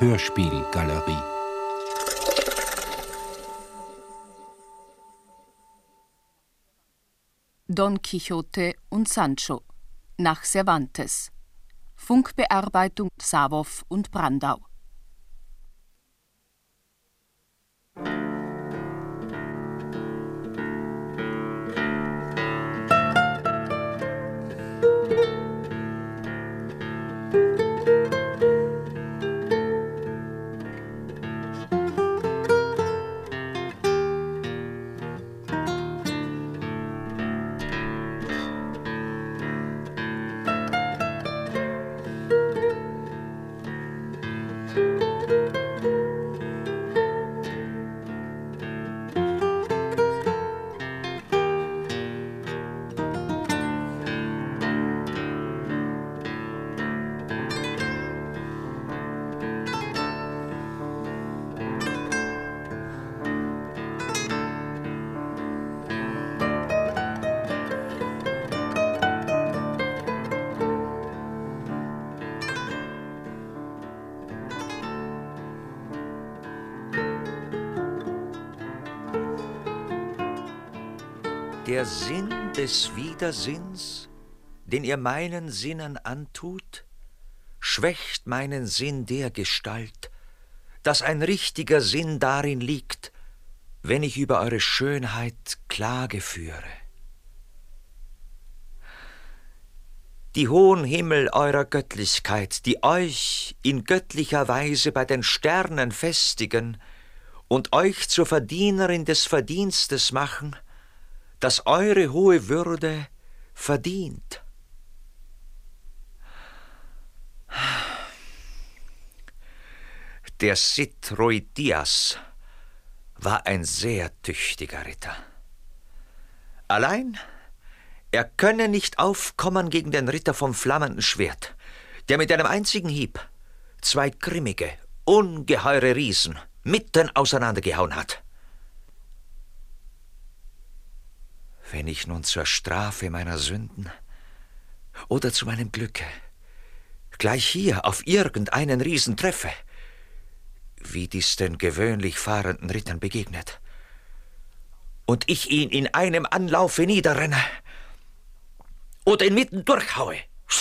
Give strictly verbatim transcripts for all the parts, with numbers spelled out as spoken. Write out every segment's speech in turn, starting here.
Hörspielgalerie. Don Quixote und Sancho nach Cervantes. Funkbearbeitung Sawow und Brandau. Der Sinn des Widersinns, den ihr meinen Sinnen antut, schwächt meinen Sinn dergestalt, dass ein richtiger Sinn darin liegt, wenn ich über eure Schönheit Klage führe. Die hohen Himmel eurer Göttlichkeit, die euch in göttlicher Weise bei den Sternen festigen und euch zur Verdienerin des Verdienstes machen, das eure hohe Würde verdient. Der Cid Ruy-Diaz war ein sehr tüchtiger Ritter. Allein, er könne nicht aufkommen gegen den Ritter vom flammenden Schwert, der mit einem einzigen Hieb zwei grimmige, ungeheure Riesen mitten auseinandergehauen hat. Wenn ich nun zur Strafe meiner Sünden oder zu meinem Glücke gleich hier auf irgendeinen Riesen treffe, wie dies den gewöhnlich fahrenden Rittern begegnet, und ich ihn in einem Anlaufe niederrenne oder ihn mitten durchhaue,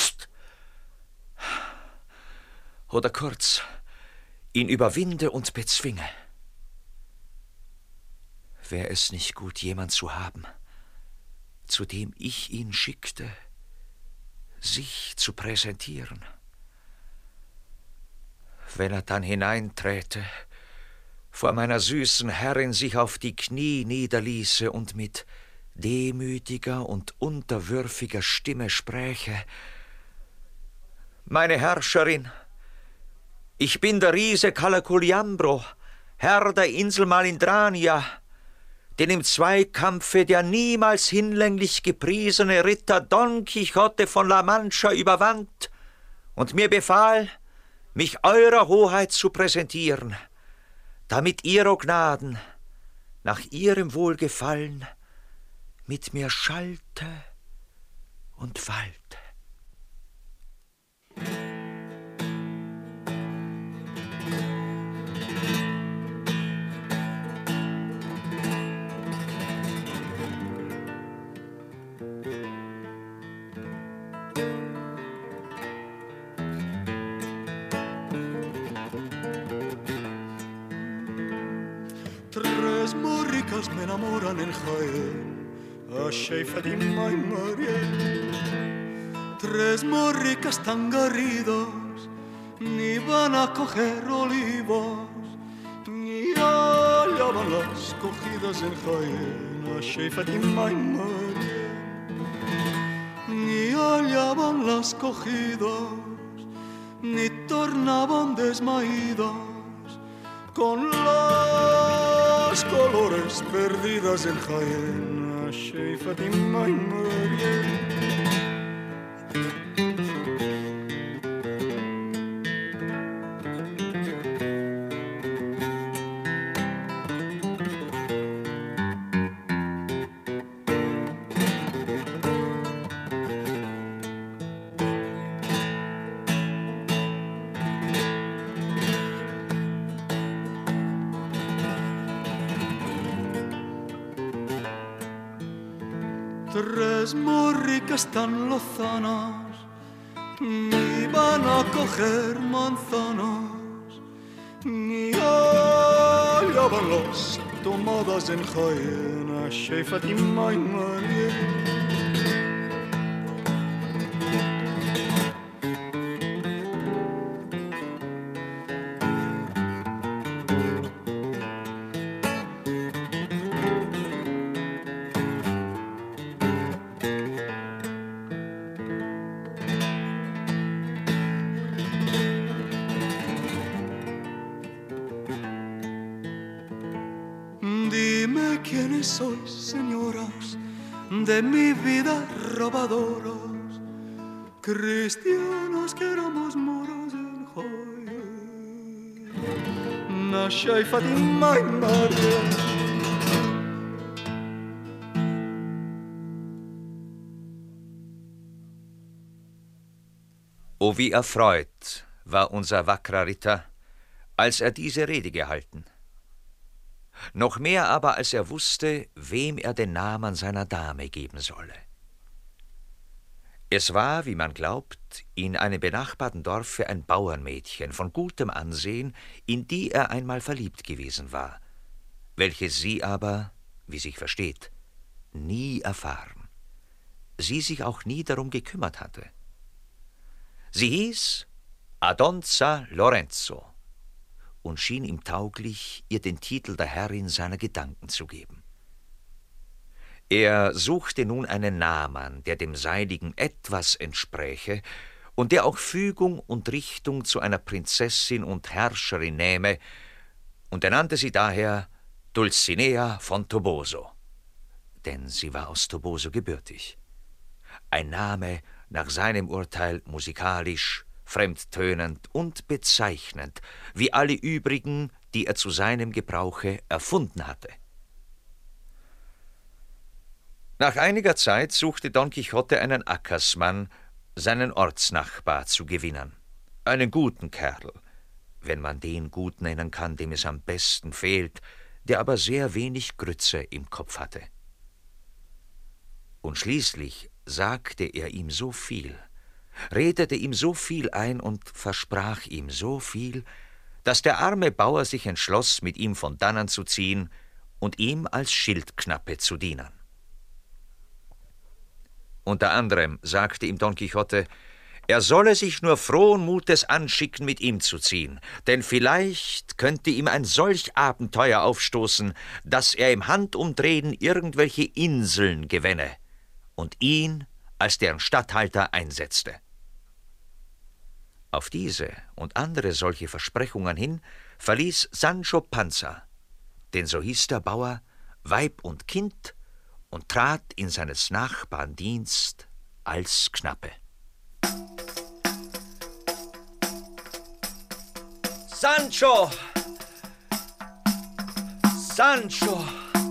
oder kurz ihn überwinde und bezwinge, wäre es nicht gut, jemand zu haben, zu dem ich ihn schickte, sich zu präsentieren. Wenn er dann hineinträte, vor meiner süßen Herrin sich auf die Knie niederließe und mit demütiger und unterwürfiger Stimme spräche: »Meine Herrscherin, ich bin der Riese Calaculiambro, Herr der Insel Malindrania, den im Zweikampfe der niemals hinlänglich gepriesene Ritter Don Quixote von La Mancha überwand und mir befahl, mich eurer Hoheit zu präsentieren, damit ihr, o Gnaden, nach ihrem Wohlgefallen mit mir schalte und walte.« Tres morricas me enamoran en Jaén, a Sheifat y Mariel. Tres morricas tan garridas, ni van a coger olivos, ni allá van las cogidas en Jaén, a Sheifat y Mariel. Ni allá van las cogidas, ni tornaban desmaídas, con las colores perdidas en Jaén, a Sheifat y Mariel. tres morricas tan lozanas ni van a coger manzanas, ni hallaban las tomadas en Jaén, Shey Fatima y María. Dime quiénes sois, señoras, de mi vida robadoras, cristianas que éramos moros en Jaén, Nasha y Fatima y María. O wie erfreut war unser wackerer Ritter, als er diese Rede gehalten. Noch mehr aber, als er wusste, wem er den Namen seiner Dame geben solle. Es war, wie man glaubt, in einem benachbarten Dorfe ein Bauernmädchen von gutem Ansehen, in die er einmal verliebt gewesen war, welche sie aber, wie sich versteht, nie erfahren, sie sich auch nie darum gekümmert hatte. Sie hieß Adonza Lorenzo und schien ihm tauglich, ihr den Titel der Herrin seiner Gedanken zu geben. Er suchte nun einen Namen, der dem seinigen etwas entspräche und der auch Fügung und Richtung zu einer Prinzessin und Herrscherin nähme, und er nannte sie daher Dulcinea von Toboso, denn sie war aus Toboso gebürtig. Ein Name nach seinem Urteil musikalisch, fremdtönend und bezeichnend, wie alle übrigen, die er zu seinem Gebrauche erfunden hatte. Nach einiger Zeit suchte Don Quixote einen Ackersmann, seinen Ortsnachbar, zu gewinnen. Einen guten Kerl, wenn man den gut nennen kann, dem es am besten fehlt, der aber sehr wenig Grütze im Kopf hatte. Und schließlich sagte er ihm so viel, redete ihm so viel ein und versprach ihm so viel, dass der arme Bauer sich entschloss, mit ihm von dannen zu ziehen und ihm als Schildknappe zu dienen. Unter anderem sagte ihm Don Quixote, er solle sich nur frohen Mutes anschicken, mit ihm zu ziehen, denn vielleicht könnte ihm ein solch Abenteuer aufstoßen, dass er im Handumdrehen irgendwelche Inseln gewänne und ihn als deren Statthalter einsetzte. Auf diese und andere solche Versprechungen hin verließ Sancho Panza, denn so hieß der Bauer, Weib und Kind, und trat in seines Nachbarn Dienst als Knappe. Sancho! Sancho!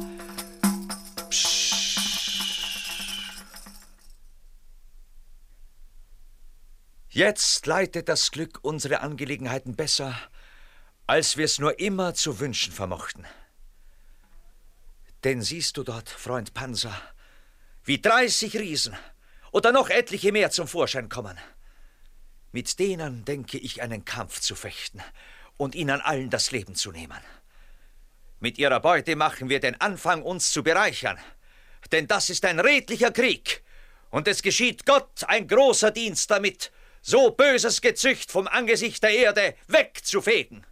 Jetzt leitet das Glück unsere Angelegenheiten besser, als wir es nur immer zu wünschen vermochten. Denn siehst du dort, Freund Panza, wie dreißig Riesen oder noch etliche mehr zum Vorschein kommen. Mit denen denke ich, einen Kampf zu fechten und ihnen allen das Leben zu nehmen. Mit ihrer Beute machen wir den Anfang, uns zu bereichern, denn das ist ein redlicher Krieg, und es geschieht Gott ein großer Dienst damit, so böses Gezücht vom Angesicht der Erde wegzufegen.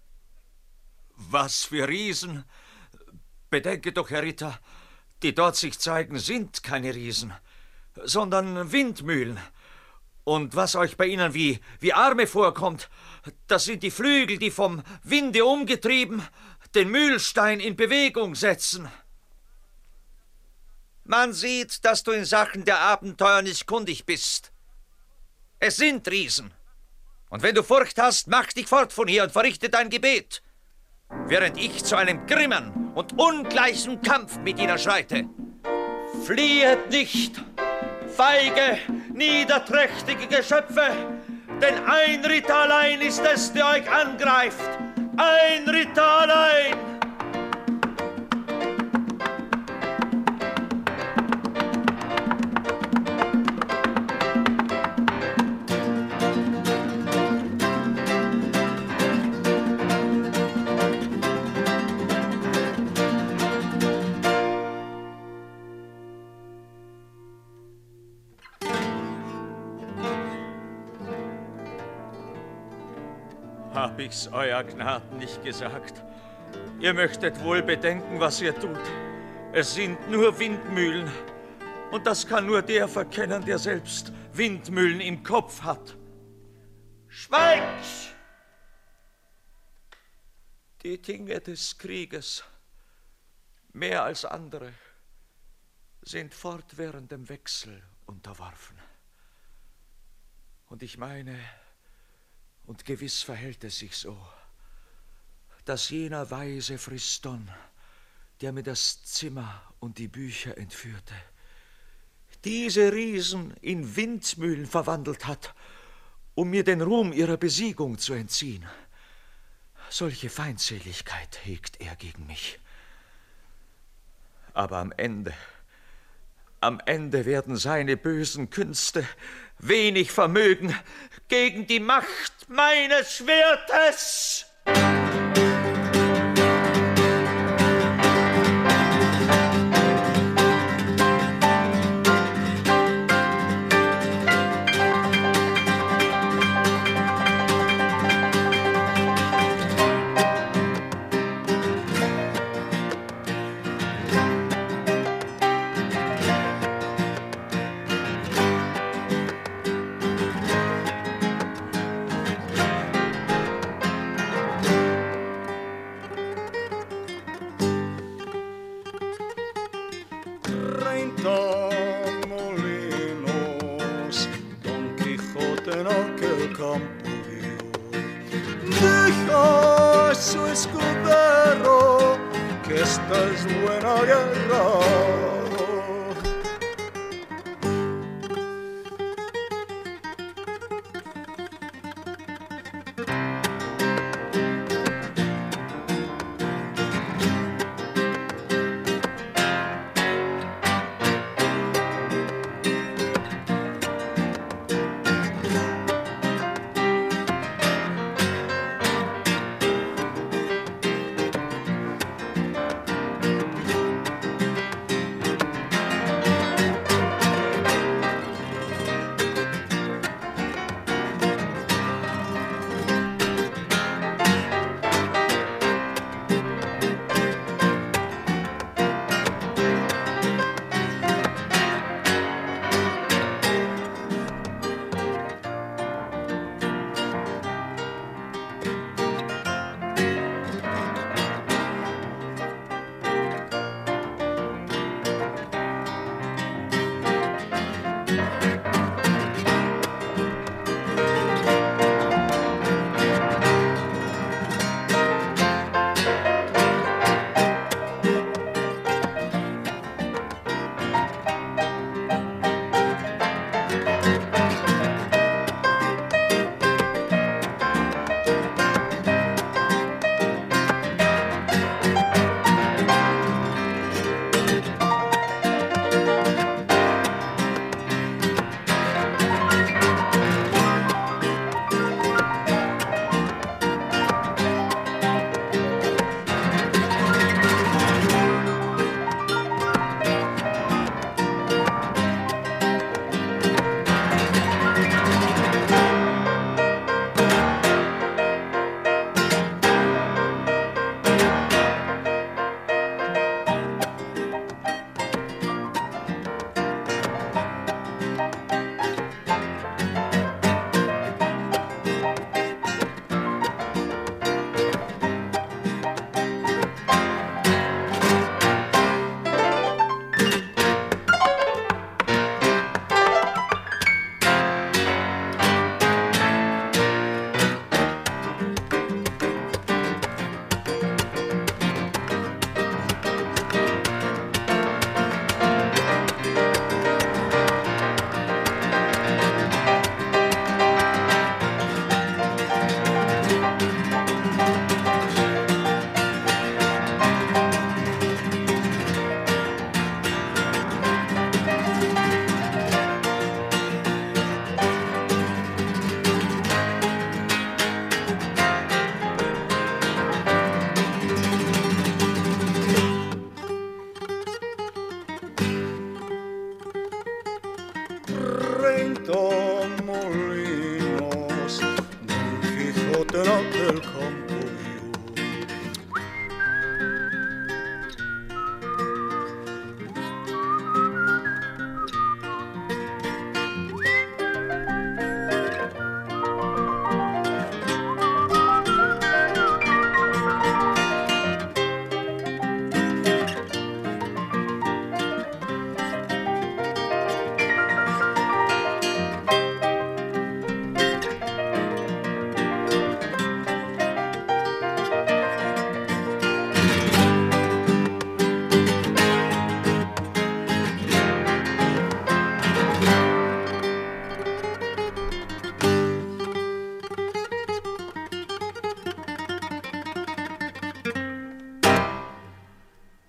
Was für Riesen! Bedenke doch, Herr Ritter, die dort sich zeigen, sind keine Riesen, sondern Windmühlen. Und was euch bei ihnen wie, wie Arme vorkommt, das sind die Flügel, die vom Winde umgetrieben den Mühlstein in Bewegung setzen. Man sieht, dass du in Sachen der Abenteuer nicht kundig bist. Es sind Riesen. Und wenn du Furcht hast, mach dich fort von hier und verrichte dein Gebet, während ich zu einem grimmen und ungleichen Kampf mit ihnen schreite. Fliehet nicht, feige, niederträchtige Geschöpfe, denn ein Ritter allein ist es, der euch angreift. Ein Ritter allein! hab ich's euer Gnaden nicht gesagt. Ihr möchtet wohl bedenken, was ihr tut. Es sind nur Windmühlen. Und das kann nur der verkennen, der selbst Windmühlen im Kopf hat. Schweigt! Die Dinge des Krieges, mehr als andere, sind fortwährendem Wechsel unterworfen. Und ich meine, und gewiss verhält es sich so, dass jener weise Friston, der mir das Zimmer und die Bücher entführte, diese Riesen in Windmühlen verwandelt hat, um mir den Ruhm ihrer Besiegung zu entziehen. Solche Feindseligkeit hegt er gegen mich. Aber am Ende, am Ende werden seine bösen Künste wenig vermögen gegen die Macht meines Schwertes.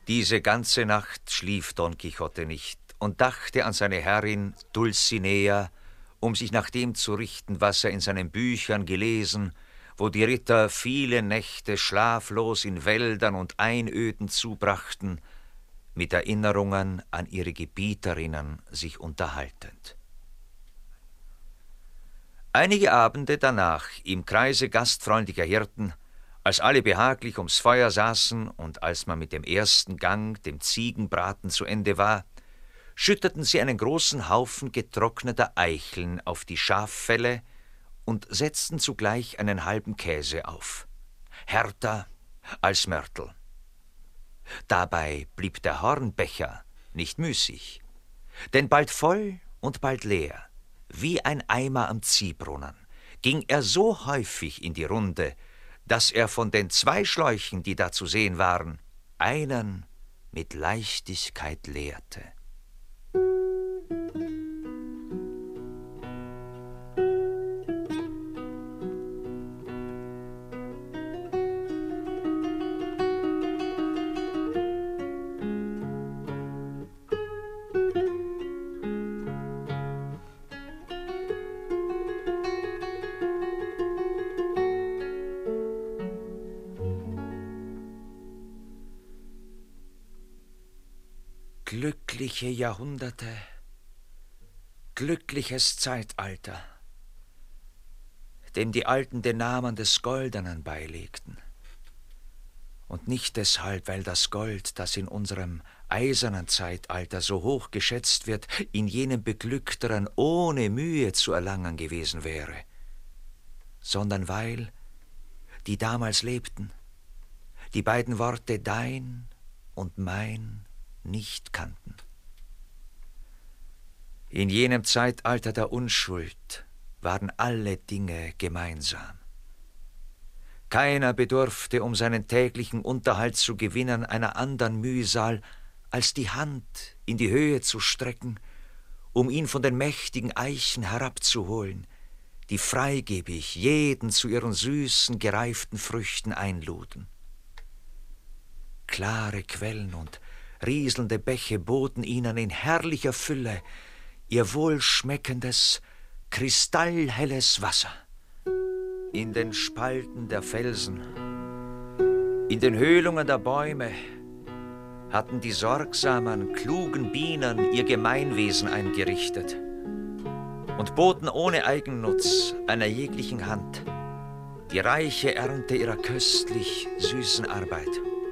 Diese ganze Nacht schlief Don Quixote nicht und dachte an seine Herrin Dulcinea, um sich nach dem zu richten, was er in seinen Büchern gelesen, wo die Ritter viele Nächte schlaflos in Wäldern und Einöden zubrachten, mit Erinnerungen an ihre Gebieterinnen sich unterhaltend. Einige Abende danach, im Kreise gastfreundlicher Hirten, als alle behaglich ums Feuer saßen und als man mit dem ersten Gang, dem Ziegenbraten, zu Ende war, schütteten sie einen großen Haufen getrockneter Eicheln auf die Schaffelle und setzten zugleich einen halben Käse auf, härter als Mörtel. Dabei blieb der Hornbecher nicht müßig, denn bald voll und bald leer, wie ein Eimer am Ziehbrunnen, ging er so häufig in die Runde, dass er von den zwei Schläuchen, die da zu sehen waren, einen mit Leichtigkeit leerte. Glückliche Jahrhunderte, glückliches Zeitalter, dem die Alten den Namen des Goldenen beilegten. Und nicht deshalb, weil das Gold, das in unserem eisernen Zeitalter so hoch geschätzt wird, in jenem Beglückteren ohne Mühe zu erlangen gewesen wäre, sondern weil die damals lebten, die beiden Worte dein und mein nicht kannten. In jenem Zeitalter der Unschuld waren alle Dinge gemeinsam. Keiner bedurfte, um seinen täglichen Unterhalt zu gewinnen, einer andern Mühsal, als die Hand in die Höhe zu strecken, um ihn von den mächtigen Eichen herabzuholen, die freigebig jeden zu ihren süßen, gereiften Früchten einluden. Klare Quellen und rieselnde Bäche boten ihnen in herrlicher Fülle ihr wohlschmeckendes, kristallhelles Wasser. In den Spalten der Felsen, in den Höhlungen der Bäume hatten die sorgsamen, klugen Bienen ihr Gemeinwesen eingerichtet und boten ohne Eigennutz einer jeglichen Hand die reiche Ernte ihrer köstlich süßen Arbeit.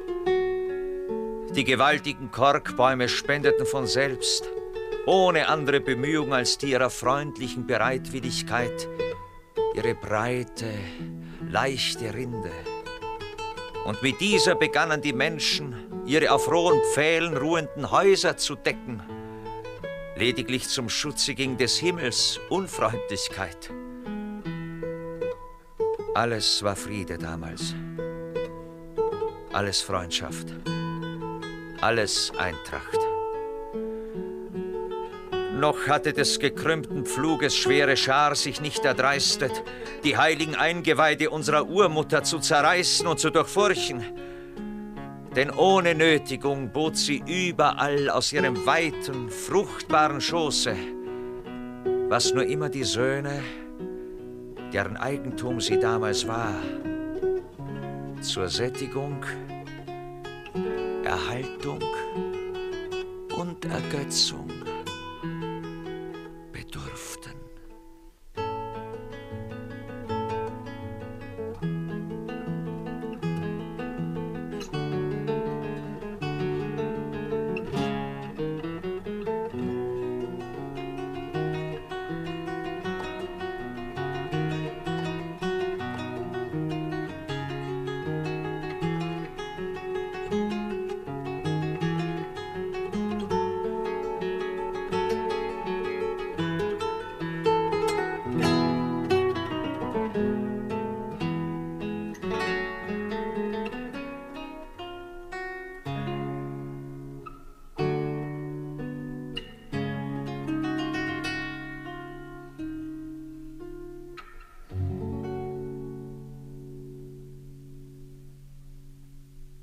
Die gewaltigen Korkbäume spendeten von selbst, ohne andere Bemühung als die ihrer freundlichen Bereitwilligkeit, ihre breite, leichte Rinde. Und mit dieser begannen die Menschen, ihre auf rohen Pfählen ruhenden Häuser zu decken. Lediglich zum Schutze ging des Himmels Unfreundlichkeit. Alles war Friede damals, alles Freundschaft. Alles Eintracht. Noch hatte des gekrümmten Pfluges schwere Schar sich nicht erdreistet, die heiligen Eingeweide unserer Urmutter zu zerreißen und zu durchfurchen. Denn ohne Nötigung bot sie überall aus ihrem weiten, fruchtbaren Schoße, was nur immer die Söhne, deren Eigentum sie damals war, zur Sättigung, Erhaltung und Ergötzung bedurften.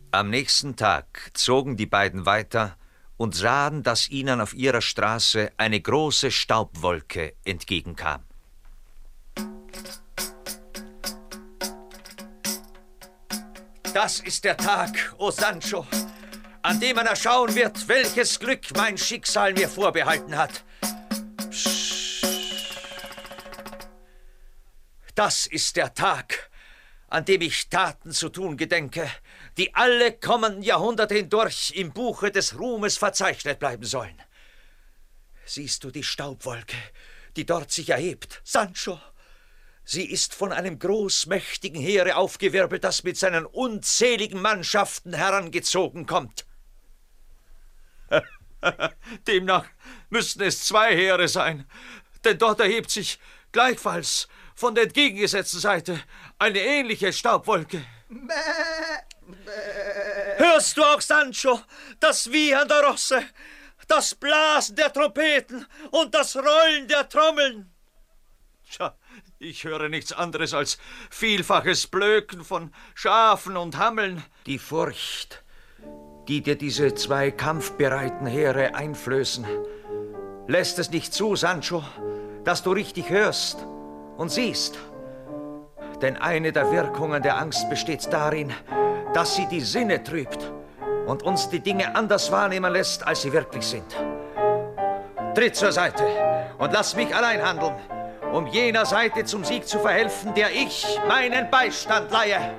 Am nächsten Tag zogen die beiden weiter und sahen, dass ihnen auf ihrer Straße eine große Staubwolke entgegenkam. Das ist der Tag, o Sancho, an dem man erschauen wird, welches Glück mein Schicksal mir vorbehalten hat. Psst. Das ist der Tag, an dem ich Taten zu tun gedenke, die alle kommenden Jahrhunderte hindurch im Buche des Ruhmes verzeichnet bleiben sollen. Siehst du die Staubwolke, die dort sich erhebt, Sancho? Sie ist von einem großmächtigen Heere aufgewirbelt, das mit seinen unzähligen Mannschaften herangezogen kommt. Demnach müssten es zwei Heere sein, denn dort erhebt sich gleichfalls von der entgegengesetzten Seite eine ähnliche Staubwolke. Bäh, bäh. Hörst du auch, Sancho, das Wiehern der Rosse, das Blasen der Trompeten und das Rollen der Trommeln? Tja, ich höre nichts anderes als vielfaches Blöken von Schafen und Hammeln. Die Furcht, die dir diese zwei kampfbereiten Heere einflößen, lässt es nicht zu, Sancho, dass du richtig hörst und siehst. Denn eine der Wirkungen der Angst besteht darin, dass sie die Sinne trübt und uns die Dinge anders wahrnehmen lässt, als sie wirklich sind. Tritt zur Seite und lass mich allein handeln, um jener Seite zum Sieg zu verhelfen, der ich meinen Beistand leihe.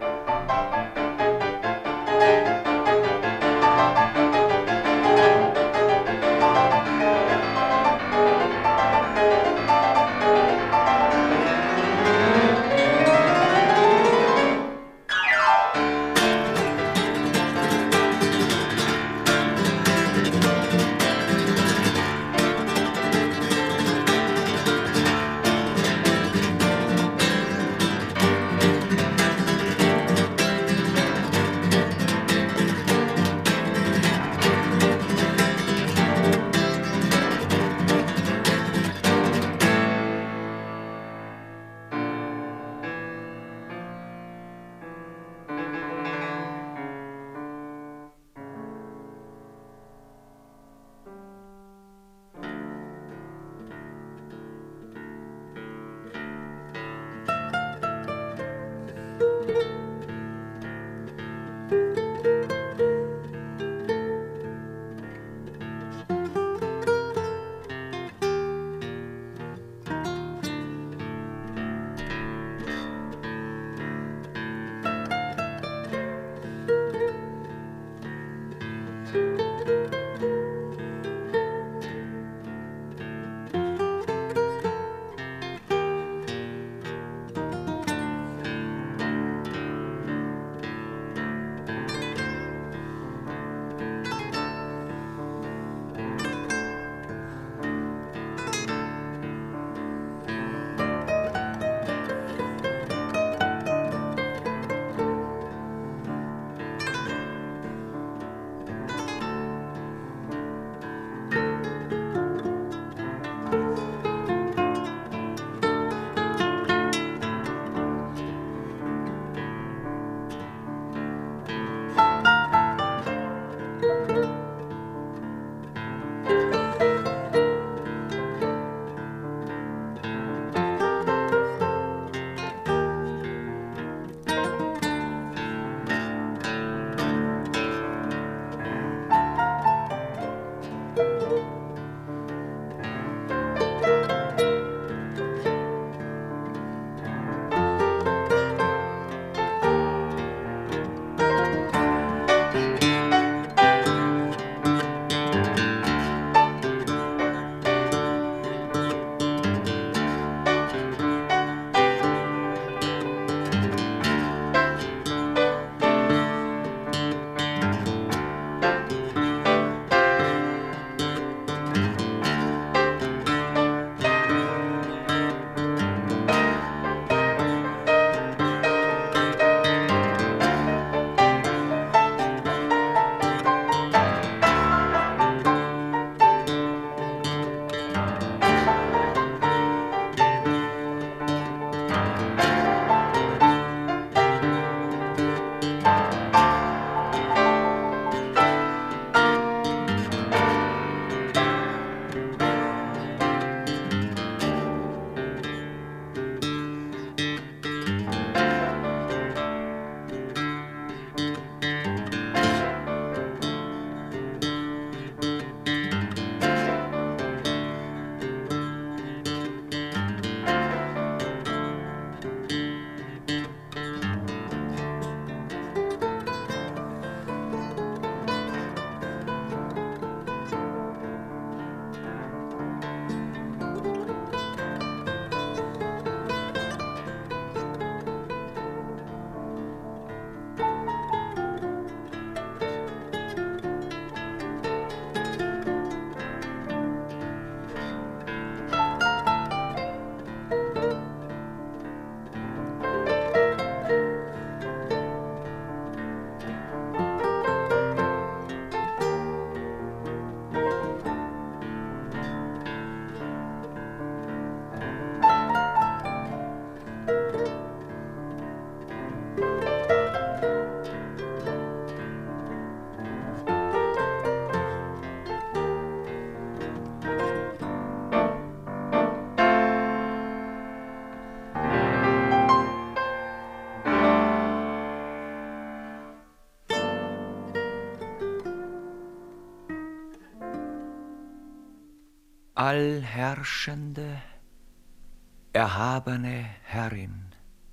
allherrschende, erhabene Herrin,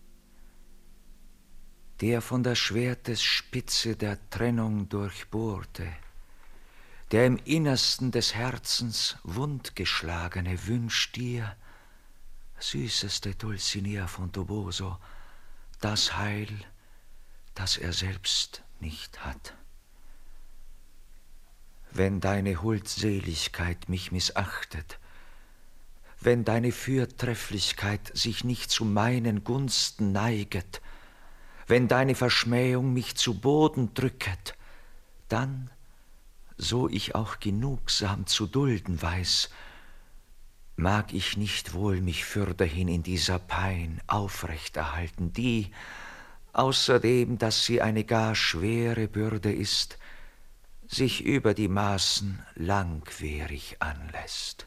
der von der Schwertesspitze der Trennung durchbohrte, der im Innersten des Herzens Wundgeschlagene, wünscht dir, süßeste Dulcinea von Toboso, das Heil, das er selbst nicht hat. Wenn deine Huldseligkeit mich missachtet, wenn deine Fürtrefflichkeit sich nicht zu meinen Gunsten neiget, wenn deine Verschmähung mich zu Boden drücket, dann, so ich auch genugsam zu dulden weiß, mag ich nicht wohl mich fürderhin in dieser Pein aufrechterhalten, die, außerdem, dass sie eine gar schwere Bürde ist, sich über die Maßen langwierig anlässt.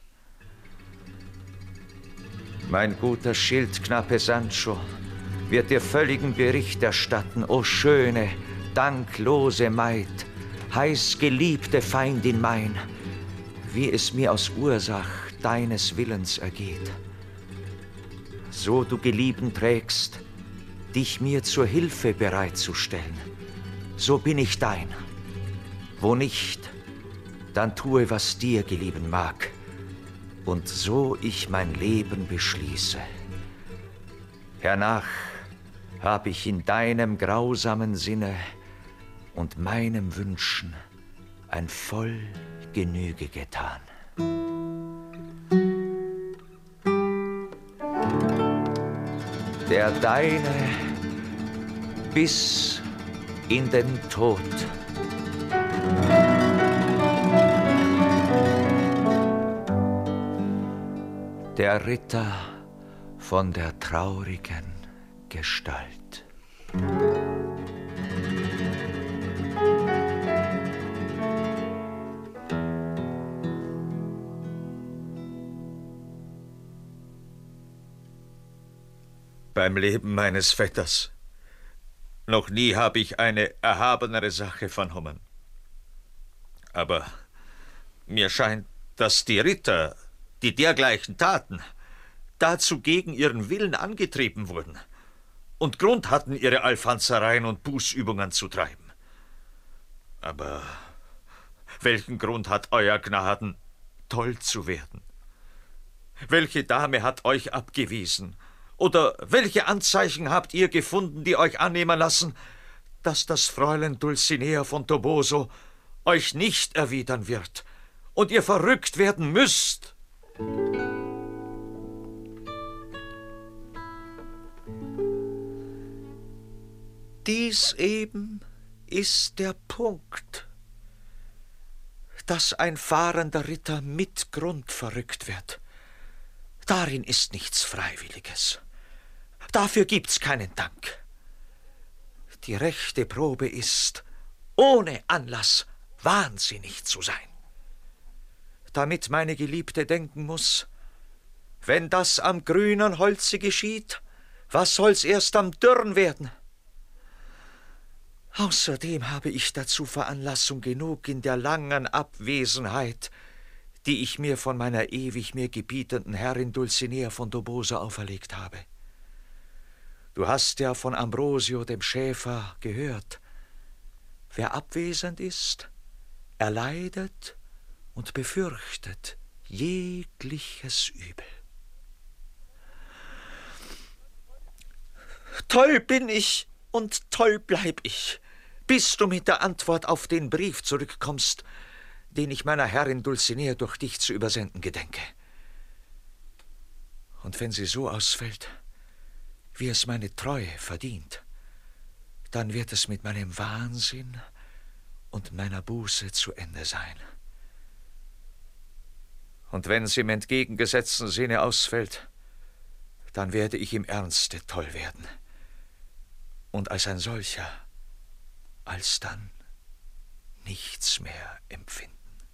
Mein guter Schildknappe Sancho wird dir völligen Bericht erstatten, o schöne, danklose Maid, heiß geliebte Feindin mein, wie es mir aus Ursach deines Willens ergeht. So du Gelieben trägst, dich mir zur Hilfe bereitzustellen, so bin ich dein. Wo nicht, dann tue, was dir gelieben mag, und so ich mein Leben beschließe. Hernach hab ich in deinem grausamen Sinne und meinem Wünschen ein voll Genüge getan. Der deine bis in den Tod. Der Ritter von der traurigen Gestalt. Beim Leben meines Vetters, noch nie habe ich eine erhabenere Sache vernommen. Aber mir scheint, dass die Ritter, die dergleichen taten, dazu gegen ihren Willen angetrieben wurden und Grund hatten, ihre Alfanzereien und Bußübungen zu treiben. Aber welchen Grund hat Euer Gnaden, toll zu werden? Welche Dame hat euch abgewiesen? Oder welche Anzeichen habt ihr gefunden, die euch annehmen lassen, dass das Fräulein Dulcinea von Toboso euch nicht erwidern wird und ihr verrückt werden müsst? Dies eben ist der Punkt, dass ein fahrender Ritter mit Grund verrückt wird. Darin ist nichts Freiwilliges. Dafür gibt's keinen Dank. Die rechte Probe ist, ohne Anlass wahnsinnig zu sein. Damit meine Geliebte denken muss, wenn das am grünen Holze geschieht, was soll's erst am dürren werden? Außerdem habe ich dazu Veranlassung genug in der langen Abwesenheit, die ich mir von meiner ewig mir gebietenden Herrin Dulcinea von Toboso auferlegt habe. Du hast ja von Ambrosio, dem Schäfer, gehört. Wer abwesend ist, erleidet und befürchtet jegliches Übel. Toll bin ich und toll bleib ich, bis du mit der Antwort auf den Brief zurückkommst, den ich meiner Herrin Dulcinea durch dich zu übersenden gedenke. Und wenn sie so ausfällt, wie es meine Treue verdient, dann wird es mit meinem Wahnsinn und meiner Buße zu Ende sein. Und wenn sie im entgegengesetzten Sinne ausfällt, dann werde ich im Ernste toll werden und als ein solcher alsdann nichts mehr empfinden.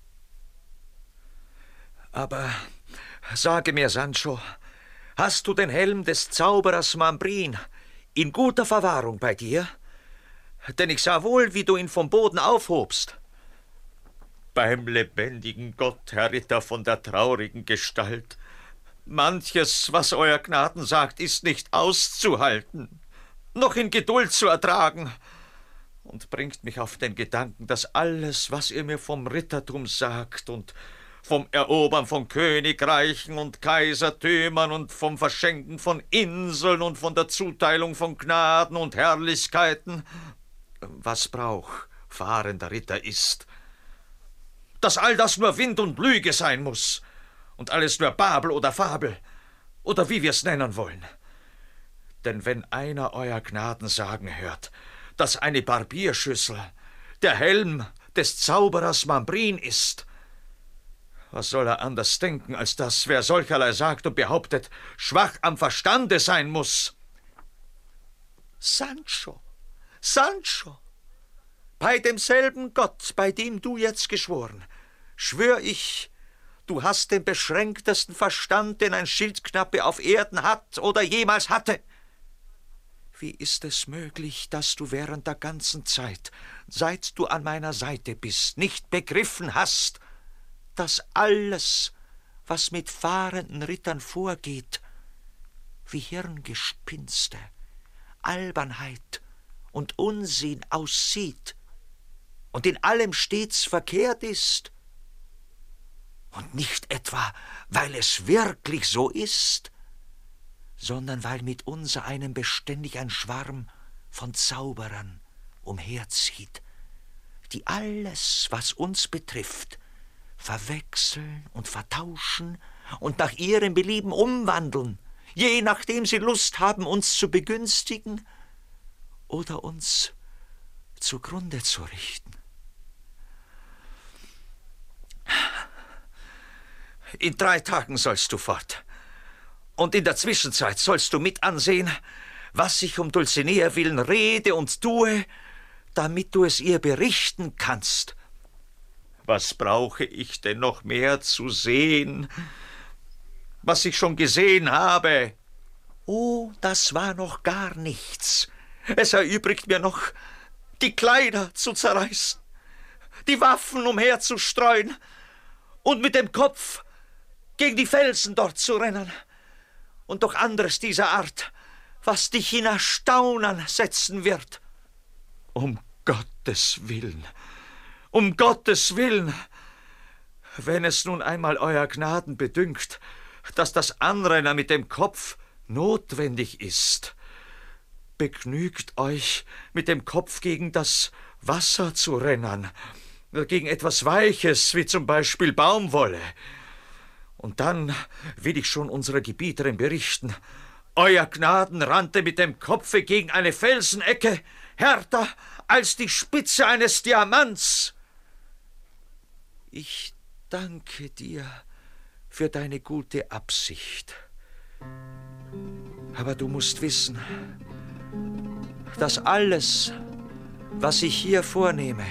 Aber sage mir, Sancho, hast du den Helm des Zauberers Mambrin in guter Verwahrung bei dir? Denn ich sah wohl, wie du ihn vom Boden aufhobst. beim lebendigen Gott, Herr Ritter von der traurigen Gestalt, manches, was Euer Gnaden sagt, ist nicht auszuhalten, noch in Geduld zu ertragen, und bringt mich auf den Gedanken, dass alles, was ihr mir vom Rittertum sagt und vom Erobern von Königreichen und Kaisertümern und vom Verschenken von Inseln und von der Zuteilung von Gnaden und Herrlichkeiten, was Brauch fahrender Ritter ist, dass all das nur Wind und Lüge sein muss und alles nur Babel oder Fabel oder wie wir's nennen wollen. Denn wenn einer Euer Gnaden sagen hört, dass eine Barbierschüssel der Helm des Zauberers Mambrin ist, was soll er anders denken, als dass, wer solcherlei sagt und behauptet, schwach am Verstande sein muss? Sancho, Sancho, bei demselben Gott, bei dem du jetzt geschworen, schwör ich, du hast den beschränktesten Verstand, den ein Schildknappe auf Erden hat oder jemals hatte. Wie ist es möglich, dass du während der ganzen Zeit, seit du an meiner Seite bist, nicht begriffen hast, dass alles, was mit fahrenden Rittern vorgeht, wie Hirngespinste, Albernheit und Unsinn aussieht und in allem stets verkehrt ist? Und nicht etwa, weil es wirklich so ist, sondern weil mit unser einem beständig ein Schwarm von Zauberern umherzieht, die alles, was uns betrifft, verwechseln und vertauschen und nach ihrem Belieben umwandeln, je nachdem sie Lust haben, uns zu begünstigen oder uns zugrunde zu richten. In drei Tagen sollst du fort, und in der Zwischenzeit sollst du mit ansehen, was ich um Dulcinea willen rede und tue, damit du es ihr berichten kannst. Was brauche ich denn noch mehr zu sehen, was ich schon gesehen habe? Oh, das war noch gar nichts. Es erübrigt mir noch, die Kleider zu zerreißen, die Waffen umherzustreuen und mit dem Kopf gegen die Felsen dort zu rennen. Und doch anderes dieser Art, was dich in Erstaunen setzen wird. Um Gottes Willen, um Gottes Willen, wenn es nun einmal Euer Gnaden bedünkt, dass das Anrennen mit dem Kopf notwendig ist, begnügt euch, mit dem Kopf gegen das Wasser zu rennen, gegen etwas Weiches, wie zum Beispiel Baumwolle. Und dann will ich schon unserer Gebieterin berichten, Euer Gnaden rannte mit dem Kopfe gegen eine Felsenecke, härter als die Spitze eines Diamants. Ich danke dir für deine gute Absicht. Aber du musst wissen, dass alles, was ich hier vornehme,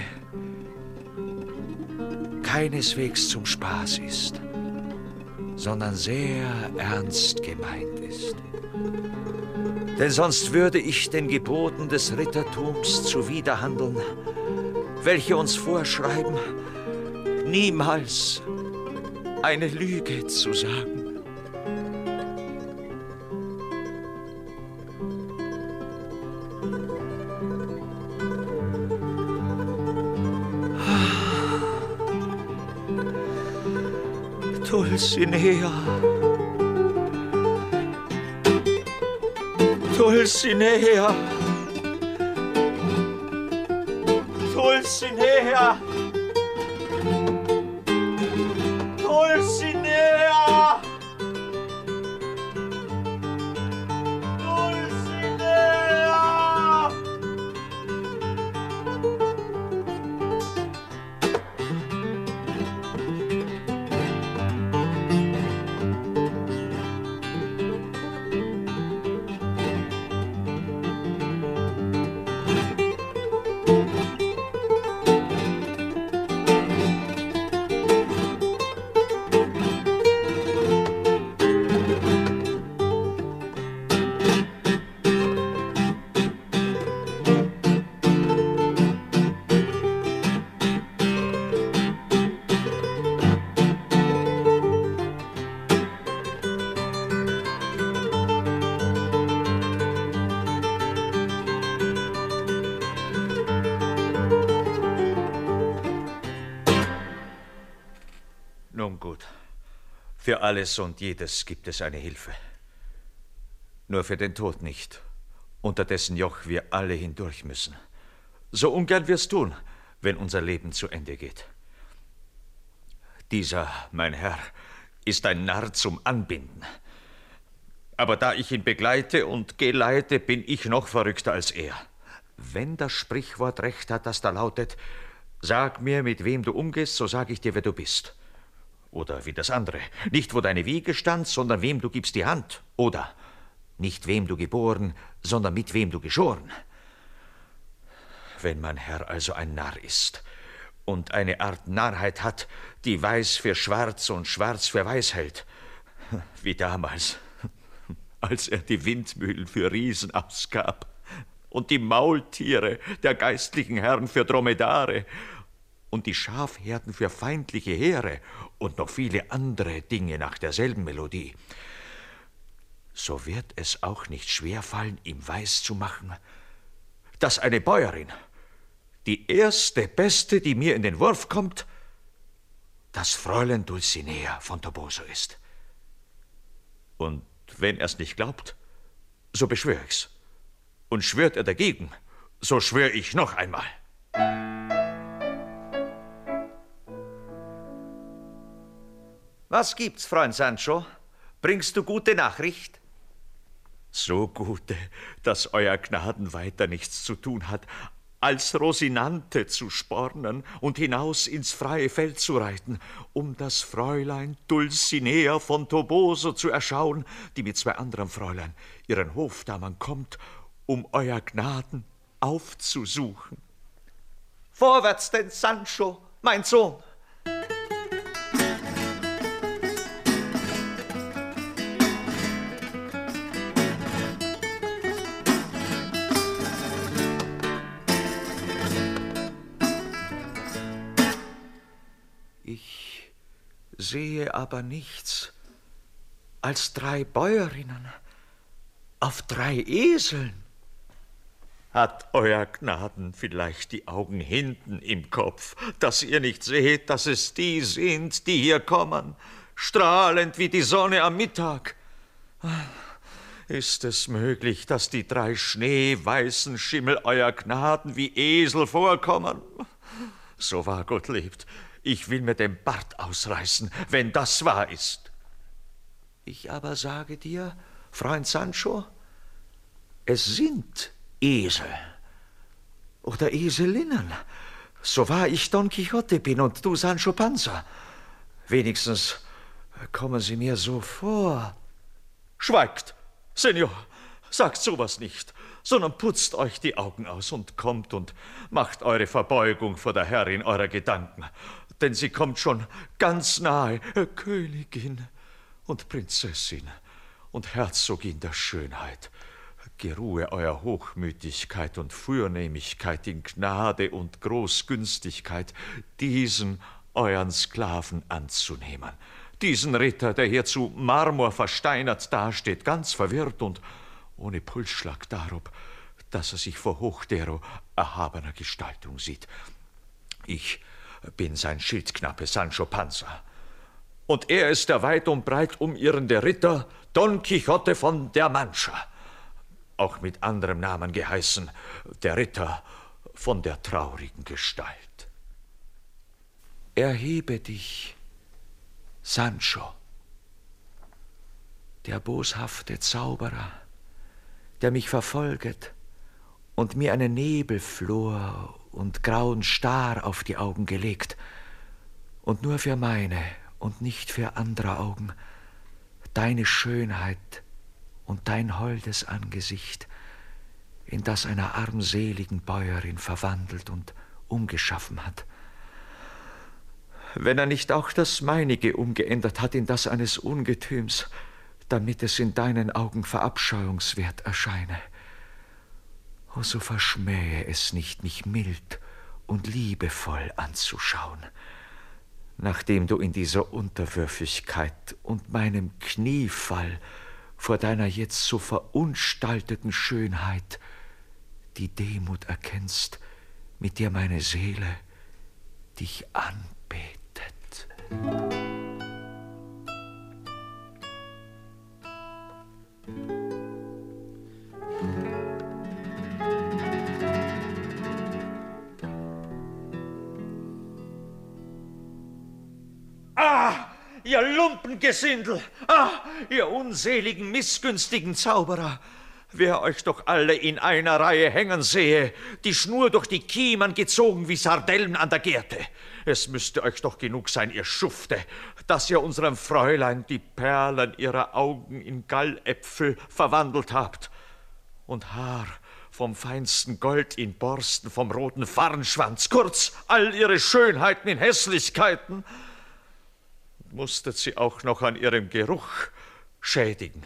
keineswegs zum Spaß ist, sondern sehr ernst gemeint ist. Denn sonst würde ich den Geboten des Rittertums zuwiderhandeln, welche uns vorschreiben, niemals eine Lüge zu sagen. Dulcinea, Dulcinea, Dulcinea, Dulcinea, Dulcinea. Gut. Für alles und jedes gibt es eine Hilfe. Nur für den Tod nicht, unter dessen Joch wir alle hindurch müssen. So ungern wir's tun, wenn unser Leben zu Ende geht. Dieser, mein Herr, ist ein Narr zum Anbinden. Aber da ich ihn begleite und geleite, bin ich noch verrückter als er. Wenn das Sprichwort recht hat, das da lautet, sag mir, mit wem du umgehst, so sag ich dir, wer du bist. Oder wie das andere, nicht wo deine Wiege stand, sondern wem du gibst die Hand. Oder nicht wem du geboren, sondern mit wem du geschoren. Wenn mein Herr also ein Narr ist und eine Art Narrheit hat, die weiß für schwarz und schwarz für weiß hält, wie damals, als er die Windmühlen für Riesen ausgab und die Maultiere der geistlichen Herren für Dromedare und die Schafherden für feindliche Heere und noch viele andere Dinge nach derselben Melodie, so wird es auch nicht schwerfallen, ihm weiszumachen, dass eine Bäuerin, die erste, beste, die mir in den Wurf kommt, das Fräulein Dulcinea von Toboso ist. Und wenn er's nicht glaubt, so beschwör ich's. Und schwört er dagegen, so schwör ich noch einmal. Was gibt's, Freund Sancho? Bringst du gute Nachricht? So gute, dass euer Gnaden weiter nichts zu tun hat, als Rosinante zu spornen und hinaus ins freie Feld zu reiten, um das Fräulein Dulcinea von Toboso zu erschauen, die mit zwei anderen Fräulein ihren Hofdamen kommt, um euer Gnaden aufzusuchen. Vorwärts denn, Sancho, mein Sohn! Ich sehe aber nichts als drei Bäuerinnen auf drei Eseln. Hat euer Gnaden vielleicht die Augen hinten im Kopf, dass ihr nicht seht, dass es die sind, die hier kommen, strahlend wie die Sonne am Mittag? Ist es möglich, dass die drei schneeweißen Schimmel euer Gnaden wie Esel vorkommen? So wahr Gott lebt, ich will mir den Bart ausreißen, wenn das wahr ist. Ich aber sage dir, Freund Sancho, es sind Esel oder Eselinnen, so wahr ich Don Quixote bin und du Sancho Panza. Wenigstens kommen sie mir so vor. Schweigt, Senor, sagt sowas nicht, sondern putzt euch die Augen aus und kommt und macht eure Verbeugung vor der Herrin eurer Gedanken, denn sie kommt schon ganz nahe, Königin und Prinzessin und Herzogin der Schönheit. Geruhe euer Hochmütigkeit und Fürnehmigkeit in Gnade und Großgünstigkeit, diesen euren Sklaven anzunehmen. Diesen Ritter, der hier zu Marmor versteinert dasteht, ganz verwirrt und ohne Pulsschlag darob, dass er sich vor hochdero erhabener Gestaltung sieht. Ich bin sein Schildknappe Sancho Panza. Und er ist der weit und breit umirrende Ritter Don Quixote von der Mancha, auch mit anderem Namen geheißen, der Ritter von der traurigen Gestalt. Erhebe dich, Sancho, der boshafte Zauberer, der mich verfolget und mir einen Nebelflor und grauen Star auf die Augen gelegt und nur für meine und nicht für anderer Augen deine Schönheit und dein holdes Angesicht in das einer armseligen Bäuerin verwandelt und umgeschaffen hat. Wenn er nicht auch das meinige umgeändert hat in das eines Ungetüms, damit es in deinen Augen verabscheuungswert erscheine. O, so verschmähe es nicht, mich mild und liebevoll anzuschauen, nachdem du in dieser Unterwürfigkeit und meinem Kniefall vor deiner jetzt so verunstalteten Schönheit die Demut erkennst, mit der meine Seele dich anbetet. ihr Lumpengesindel! Ah, ihr unseligen, missgünstigen Zauberer! Wer euch doch alle in einer Reihe hängen sehe, die Schnur durch die Kiemen gezogen wie Sardellen an der Gerte. Es müsste euch doch genug sein, ihr Schufte, dass ihr unserem Fräulein die Perlen ihrer Augen in Galläpfel verwandelt habt und Haar vom feinsten Gold in Borsten vom roten Farnschwanz, kurz all ihre Schönheiten in Hässlichkeiten. Musstet sie auch noch an ihrem Geruch schädigen.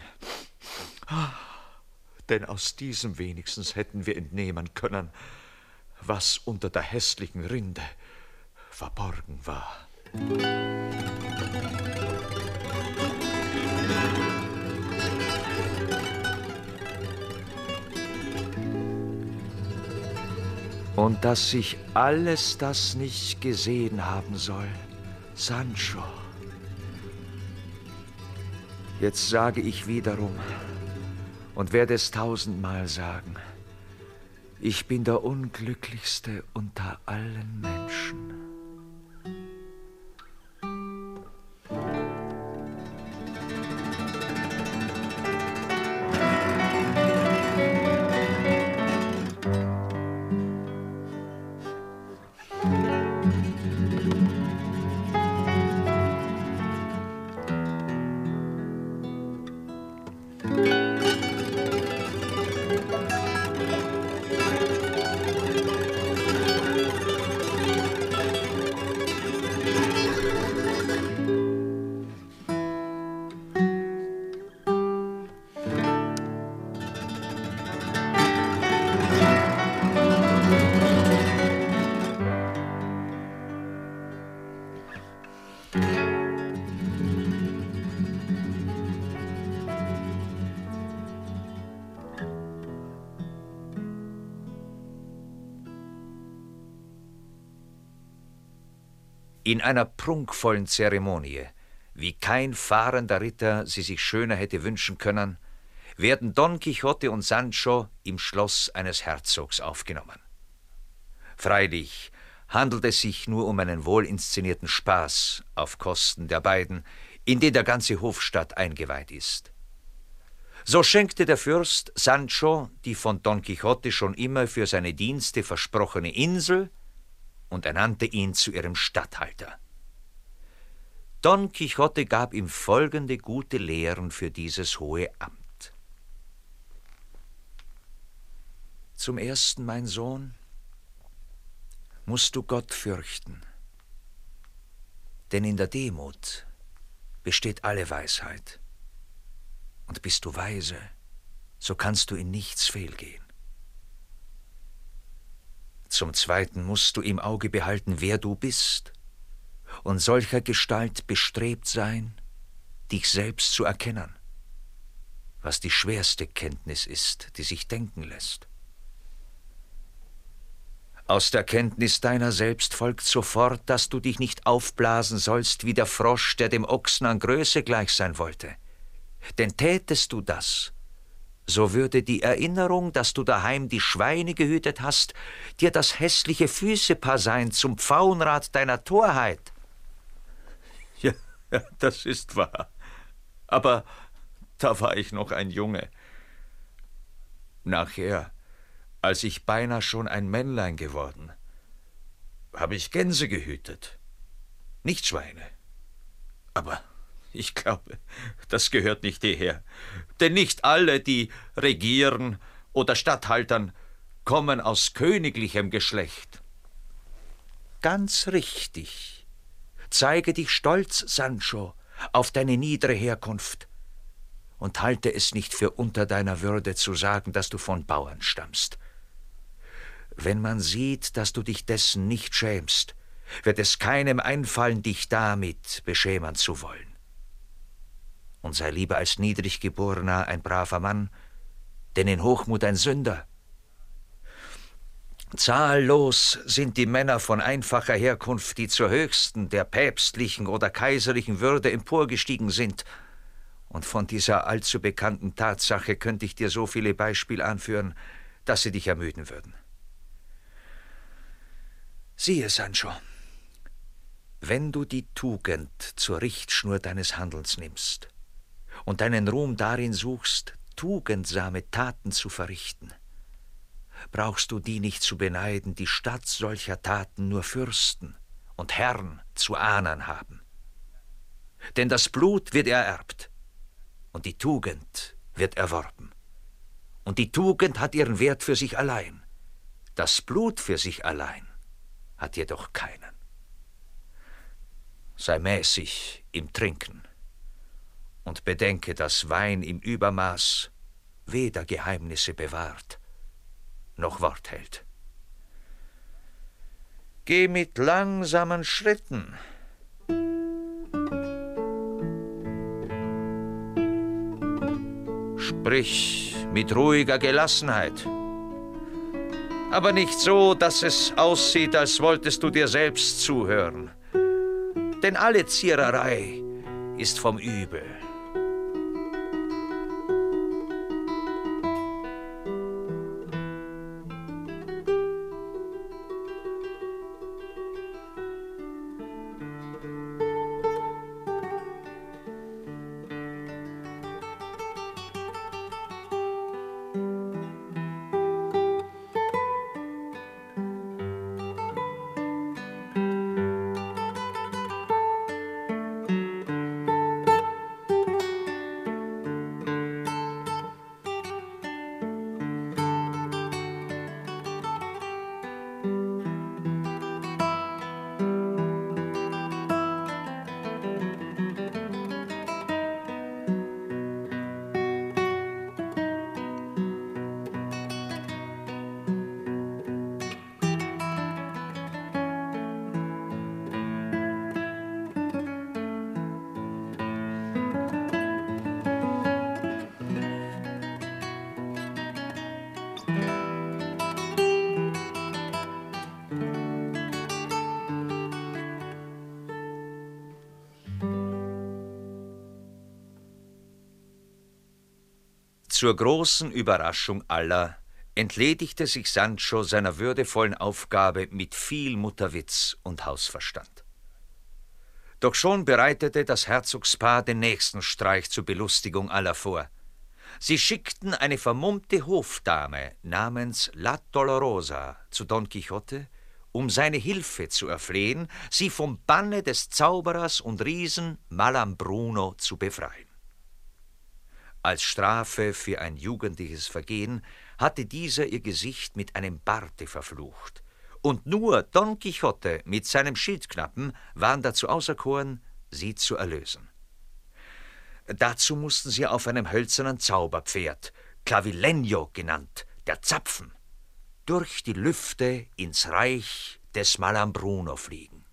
Denn aus diesem wenigstens hätten wir entnehmen können, was unter der hässlichen Rinde verborgen war. Und dass sich alles das nicht gesehen haben soll, Sancho. Jetzt sage ich wiederum und werde es tausendmal sagen, ich bin der Unglücklichste unter allen Menschen. In einer prunkvollen Zeremonie, wie kein fahrender Ritter sie sich schöner hätte wünschen können, werden Don Quixote und Sancho im Schloss eines Herzogs aufgenommen. Freilich handelt es sich nur um einen wohl inszenierten Spaß auf Kosten der beiden, in den der ganze Hofstaat eingeweiht ist. So schenkte der Fürst Sancho die von Don Quixote schon immer für seine Dienste versprochene Insel und ernannte ihn zu ihrem Statthalter. Don Quixote gab ihm folgende gute Lehren für dieses hohe Amt. Zum Ersten, mein Sohn, musst du Gott fürchten, denn in der Demut besteht alle Weisheit. Und bist du weise, so kannst du in nichts fehlgehen. Zum Zweiten musst du im Auge behalten, wer du bist, und solcher Gestalt bestrebt sein, dich selbst zu erkennen, was die schwerste Kenntnis ist, die sich denken lässt. Aus der Kenntnis deiner selbst folgt sofort, dass du dich nicht aufblasen sollst wie der Frosch, der dem Ochsen an Größe gleich sein wollte. Denn tätest du das, so würde die Erinnerung, dass du daheim die Schweine gehütet hast, dir das hässliche Füßepaar sein zum Pfauenrad deiner Torheit. Ja, ja, das ist wahr. Aber da war ich noch ein Junge. Nachher, als ich beinahe schon ein Männlein geworden, habe ich Gänse gehütet, nicht Schweine. Aber ich glaube, das gehört nicht hierher. Denn nicht alle, die regieren oder statthaltern, kommen aus königlichem Geschlecht. Ganz richtig. Zeige dich stolz, Sancho, auf deine niedere Herkunft und halte es nicht für unter deiner Würde zu sagen, dass du von Bauern stammst. Wenn man sieht, dass du dich dessen nicht schämst, wird es keinem einfallen, dich damit beschämen zu wollen. Und sei lieber als Niedriggeborener ein braver Mann, denn in Hochmut ein Sünder. Zahllos sind die Männer von einfacher Herkunft, die zur höchsten der päpstlichen oder kaiserlichen Würde emporgestiegen sind. Und von dieser allzu bekannten Tatsache könnte ich dir so viele Beispiele anführen, dass sie dich ermüden würden. Siehe, Sancho, Wenn du die Tugend zur Richtschnur deines Handelns nimmst und deinen Ruhm darin suchst, tugendsame Taten zu verrichten, brauchst du die nicht zu beneiden, die statt solcher Taten nur Fürsten und Herren zu Ahnern haben. Denn das Blut wird ererbt und die Tugend wird erworben. Und die Tugend hat ihren Wert für sich allein. Das Blut für sich allein hat jedoch keinen. Sei mäßig im Trinken und bedenke, dass Wein im Übermaß weder Geheimnisse bewahrt, noch Wort hält. Geh mit langsamen Schritten. Sprich mit ruhiger Gelassenheit. Aber nicht so, dass es aussieht, als wolltest du dir selbst zuhören. Denn alle Ziererei ist vom Übel. Zur großen Überraschung aller entledigte sich Sancho seiner würdevollen Aufgabe mit viel Mutterwitz und Hausverstand. Doch schon bereitete das Herzogspaar den nächsten Streich zur Belustigung aller vor. Sie schickten eine vermummte Hofdame namens La Dolorosa zu Don Quixote, um seine Hilfe zu erflehen, sie vom Banne des Zauberers und Riesen Malambruno zu befreien. Als Strafe für ein jugendliches Vergehen hatte dieser ihr Gesicht mit einem Barte verflucht, und nur Don Quixote mit seinem Schildknappen waren dazu auserkoren, sie zu erlösen. Dazu mussten sie auf einem hölzernen Zauberpferd, Clavileño genannt, der Zapfen, durch die Lüfte ins Reich des Malambruno fliegen.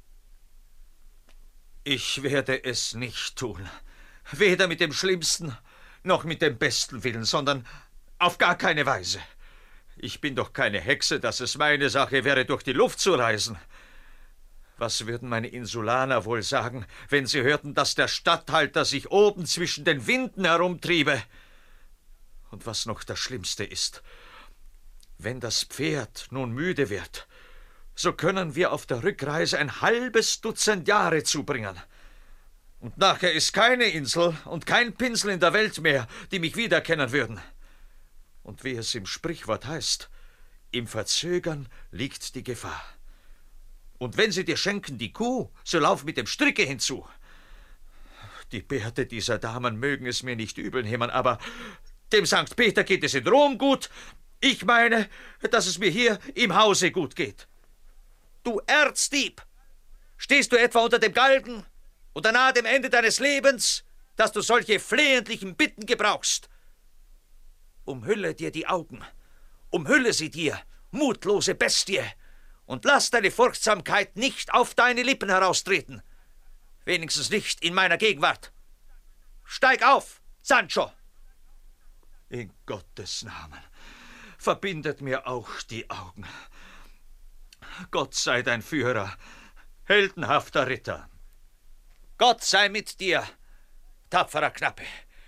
Ich werde es nicht tun, weder mit dem schlimmsten noch mit dem besten Willen, sondern auf gar keine Weise. Ich bin doch keine Hexe, dass es meine Sache wäre, durch die Luft zu reisen. Was würden meine Insulaner wohl sagen, wenn sie hörten, dass der Statthalter sich oben zwischen den Winden herumtriebe? Und was noch das Schlimmste ist, wenn das Pferd nun müde wird, so können wir auf der Rückreise ein halbes Dutzend Jahre zubringen. Und nachher ist keine Insel und kein Pinsel in der Welt mehr, die mich wiedererkennen würden. Und wie es im Sprichwort heißt, im Verzögern liegt die Gefahr. Und wenn sie dir schenken die Kuh, so lauf mit dem Stricke hinzu. Die Bärte dieser Damen mögen es mir nicht übel nehmen, aber dem Sankt Peter geht es in Rom gut. Ich meine, dass es mir hier im Hause gut geht. Du Erzdieb! Stehst du etwa unter dem Galgen oder nahe dem Ende deines Lebens, dass du solche flehentlichen Bitten gebrauchst? Umhülle dir die Augen, umhülle sie dir, mutlose Bestie, und lass deine Furchtsamkeit nicht auf deine Lippen heraustreten. Wenigstens nicht in meiner Gegenwart. Steig auf, Sancho! In Gottes Namen, verbindet mir auch die Augen. Gott sei dein Führer, heldenhafter Ritter. Gott sei mit dir, tapferer Knappe.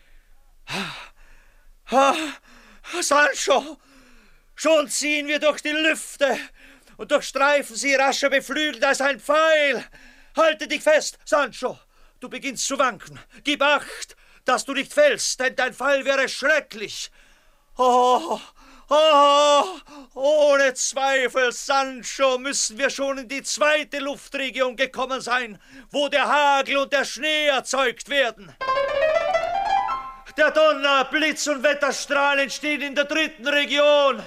Ah, Sancho, schon ziehen wir durch die Lüfte und durchstreifen sie rascher beflügelt als ein Pfeil. Halte dich fest, Sancho! Du beginnst zu wanken. Gib Acht, dass du nicht fällst, denn dein Fall wäre schrecklich. Oh, oh, ohne Zweifel, Sancho, müssen wir schon in die zweite Luftregion gekommen sein, wo der Hagel und der Schnee erzeugt werden. Der Donner, Blitz und Wetterstrahlen entstehen in der dritten Region.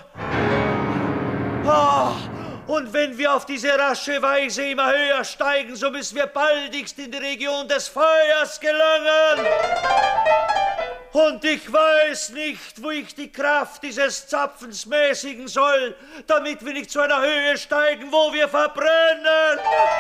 Oh, und wenn wir auf diese rasche Weise immer höher steigen, so müssen wir baldigst in die Region des Feuers gelangen. Und ich weiß nicht, wo ich die Kraft dieses Zapfens mäßigen soll, damit wir nicht zu einer Höhe steigen, wo wir verbrennen.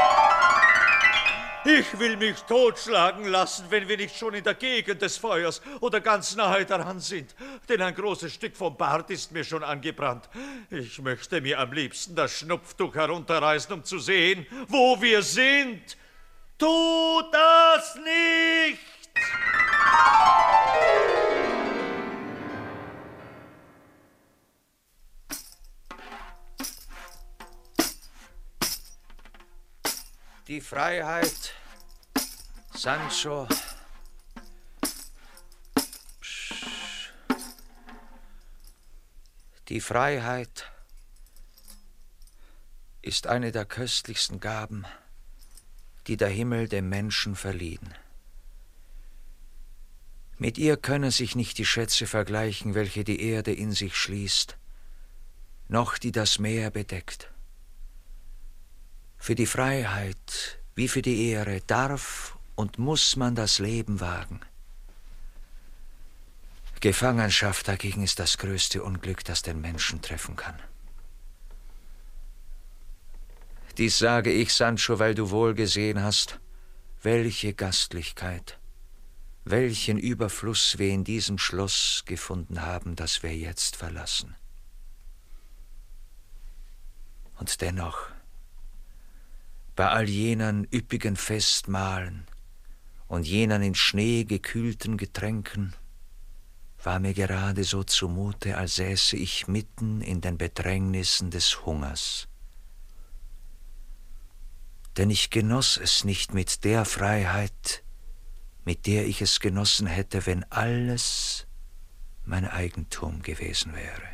Ich will mich totschlagen lassen, wenn wir nicht schon in der Gegend des Feuers oder ganz nahe daran sind. Denn ein großes Stück vom Bart ist mir schon angebrannt. Ich möchte mir am liebsten das Schnupftuch herunterreißen, um zu sehen, wo wir sind. Tu das nicht! Die Freiheit, Sancho. Psch. Die Freiheit ist eine der köstlichsten Gaben, die der Himmel dem Menschen verliehen. Mit ihr können sich nicht die Schätze vergleichen, welche die Erde in sich schließt, noch die das Meer bedeckt. Für die Freiheit wie für die Ehre darf und muss man das Leben wagen. Gefangenschaft dagegen ist das größte Unglück, das den Menschen treffen kann. Dies sage ich, Sancho, weil du wohl gesehen hast, welche Gastlichkeit, welchen Überfluss wir in diesem Schloss gefunden haben, das wir jetzt verlassen. Und dennoch, bei all jenen üppigen Festmahlen und jenen in Schnee gekühlten Getränken war mir gerade so zumute, als säße ich mitten in den Bedrängnissen des Hungers. Denn ich genoss es nicht mit der Freiheit, mit der ich es genossen hätte, wenn alles mein Eigentum gewesen wäre.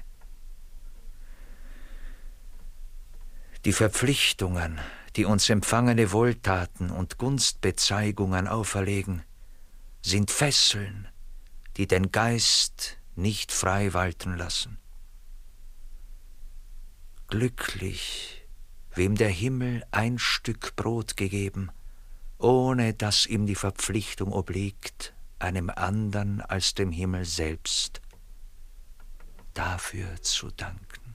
Die Verpflichtungen, die uns empfangene Wohltaten und Gunstbezeigungen auferlegen, sind Fesseln, die den Geist nicht frei walten lassen. Glücklich, wem der Himmel ein Stück Brot gegeben, ohne dass ihm die Verpflichtung obliegt, einem andern als dem Himmel selbst dafür zu danken.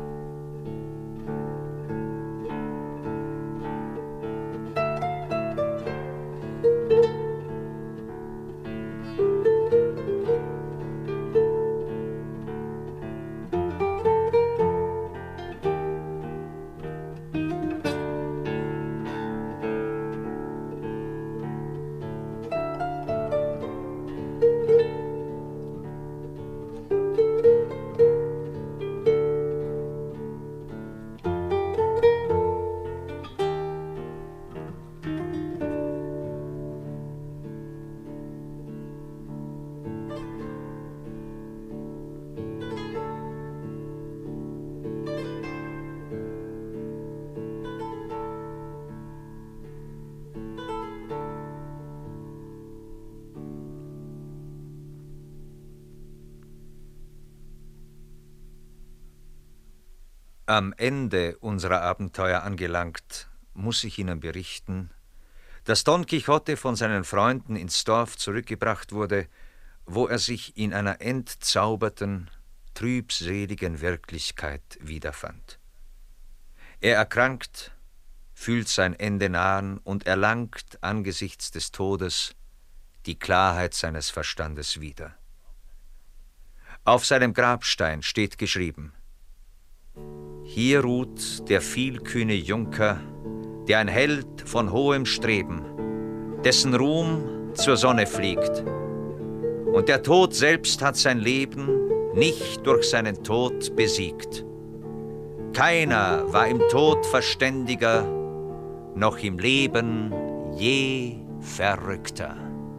Am Ende unserer Abenteuer angelangt, muss ich Ihnen berichten, dass Don Quixote von seinen Freunden ins Dorf zurückgebracht wurde, wo er sich in einer entzauberten, trübseligen Wirklichkeit wiederfand. Er erkrankt, fühlt sein Ende nahen und erlangt angesichts des Todes die Klarheit seines Verstandes wieder. Auf seinem Grabstein steht geschrieben: Hier ruht der vielkühne Junker, der ein Held von hohem Streben, dessen Ruhm zur Sonne fliegt. Und der Tod selbst hat sein Leben nicht durch seinen Tod besiegt. Keiner war im Tod verständiger, noch im Leben je verrückter.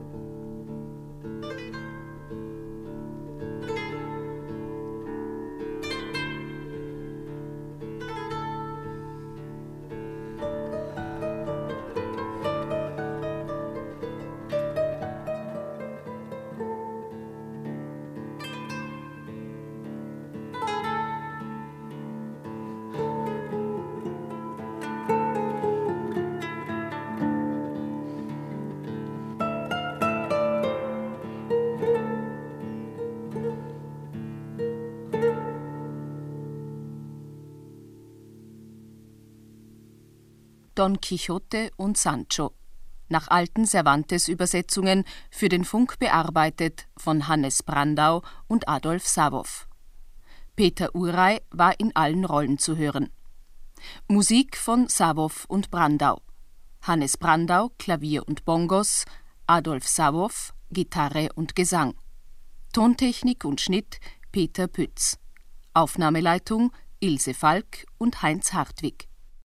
Don Quixote und Sancho, nach alten Cervantes-Übersetzungen für den Funk bearbeitet von Hannes Brandau und Adolf Sawoff. Peter Urey war in allen Rollen zu hören. Musik von Sawoff und Brandau. Hannes Brandau, Klavier und Bongos, Adolf Sawoff, Gitarre und Gesang. Tontechnik und Schnitt Peter Pütz. Aufnahmeleitung Ilse Falk und Heinz Hartwig.